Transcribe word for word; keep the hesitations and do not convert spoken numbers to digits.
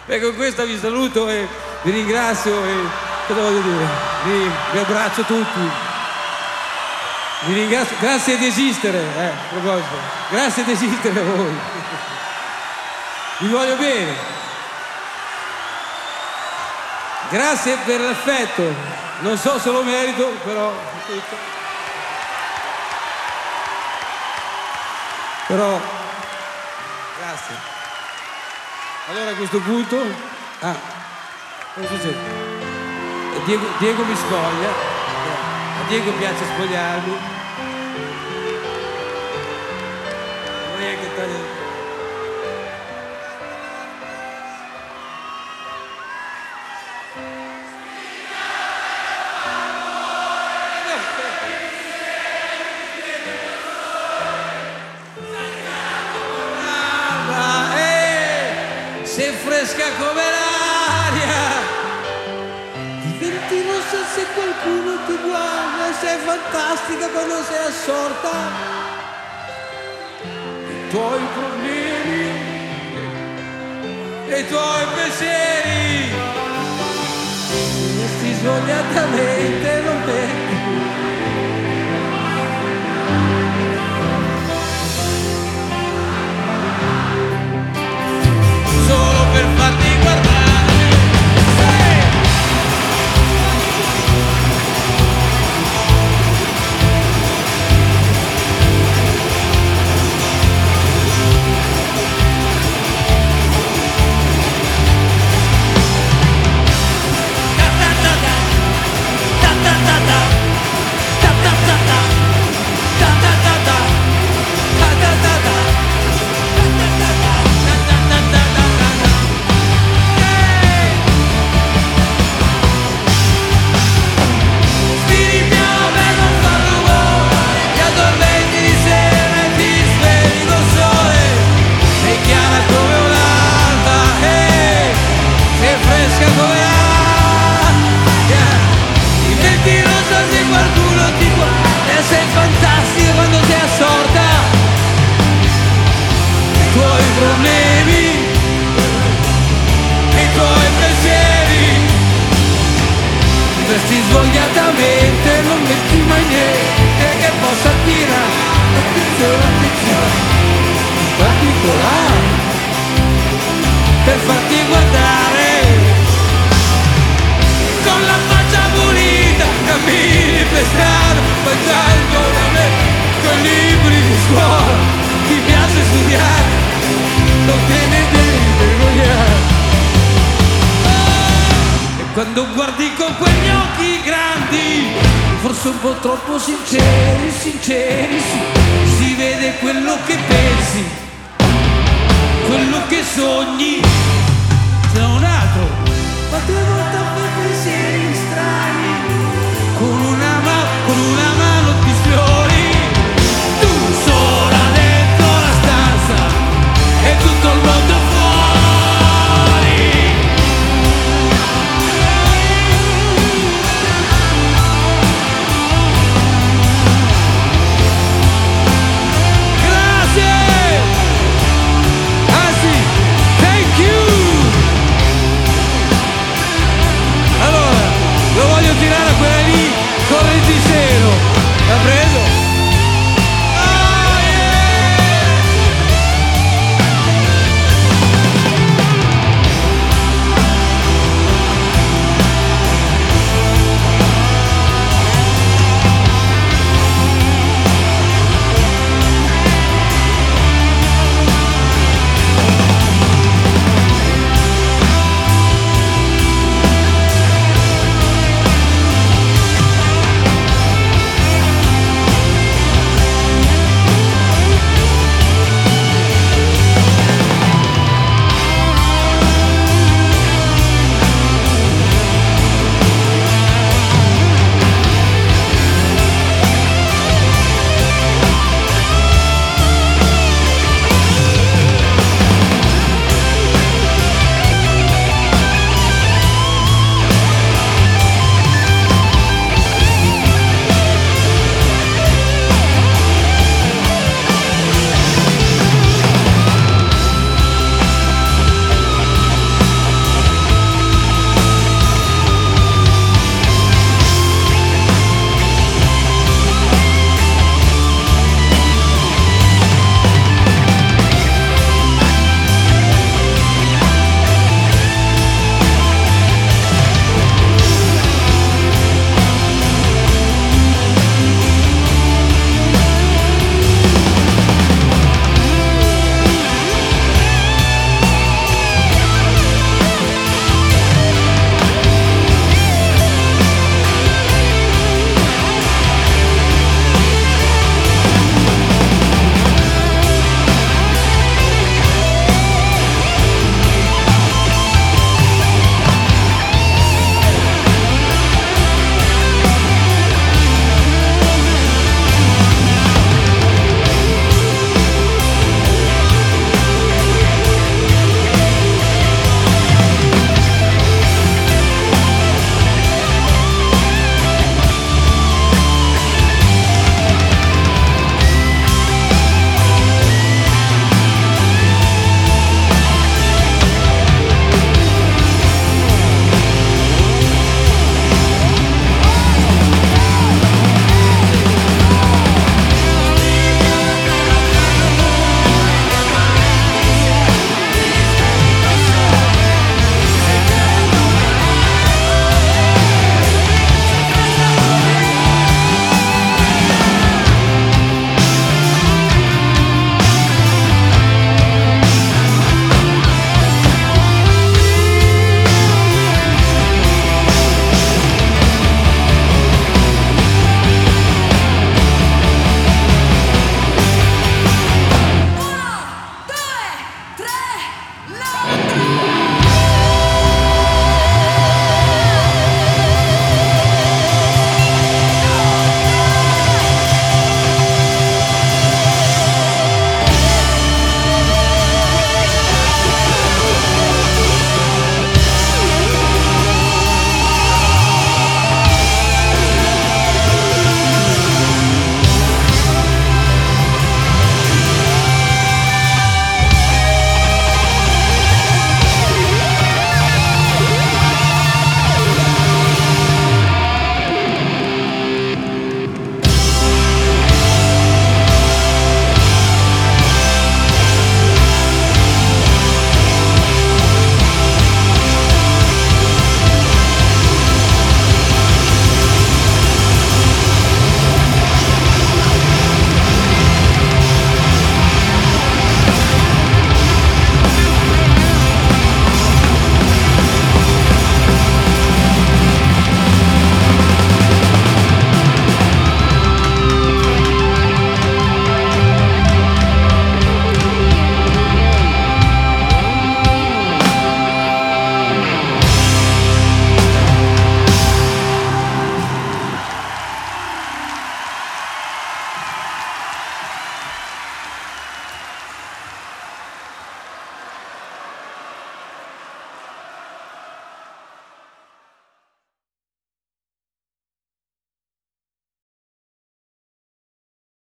E con questo vi saluto e vi ringrazio e cosa voglio dire? Vi, vi abbraccio tutti. Vi ringrazio, grazie di esistere, eh, a proposito. Grazie di esistere a voi. Vi voglio bene. Grazie per l'affetto. Non so se lo merito, però. Però. Grazie. Allora a questo punto. Ah, cosa succede? Diego, Diego mi spoglia. A Diego piace spogliarmi. Vorrei anche tagliare. Sei fresca come l'aria, diventi rossa se qualcuno ti guarda, sei fantastica quando sei assorta i tuoi problemi e i tuoi pensieri, resti svogliatamente non metti. Solo per farti guardare, hey! Ta ta ta ta, ta ta ta ta, ta ta ta ta, ta ta ta ta, ta ta ta ta. Sei fantastica quando sei assorta i tuoi problemi e i tuoi pensieri, vesti svogliatamente, non metti mai niente che possa attirare attenzione, attenzione in particolare per farti guardare con la faccia pulita, cammini per strada mangiando da me con libri di scuola, ti piace studiare, non te ne devi vergognare. E quando guardi con quegli occhi grandi, forse un po' troppo sinceri, sinceri, sì, si vede quello che pensi, quello che sogni. C'è un altro, ma tre volte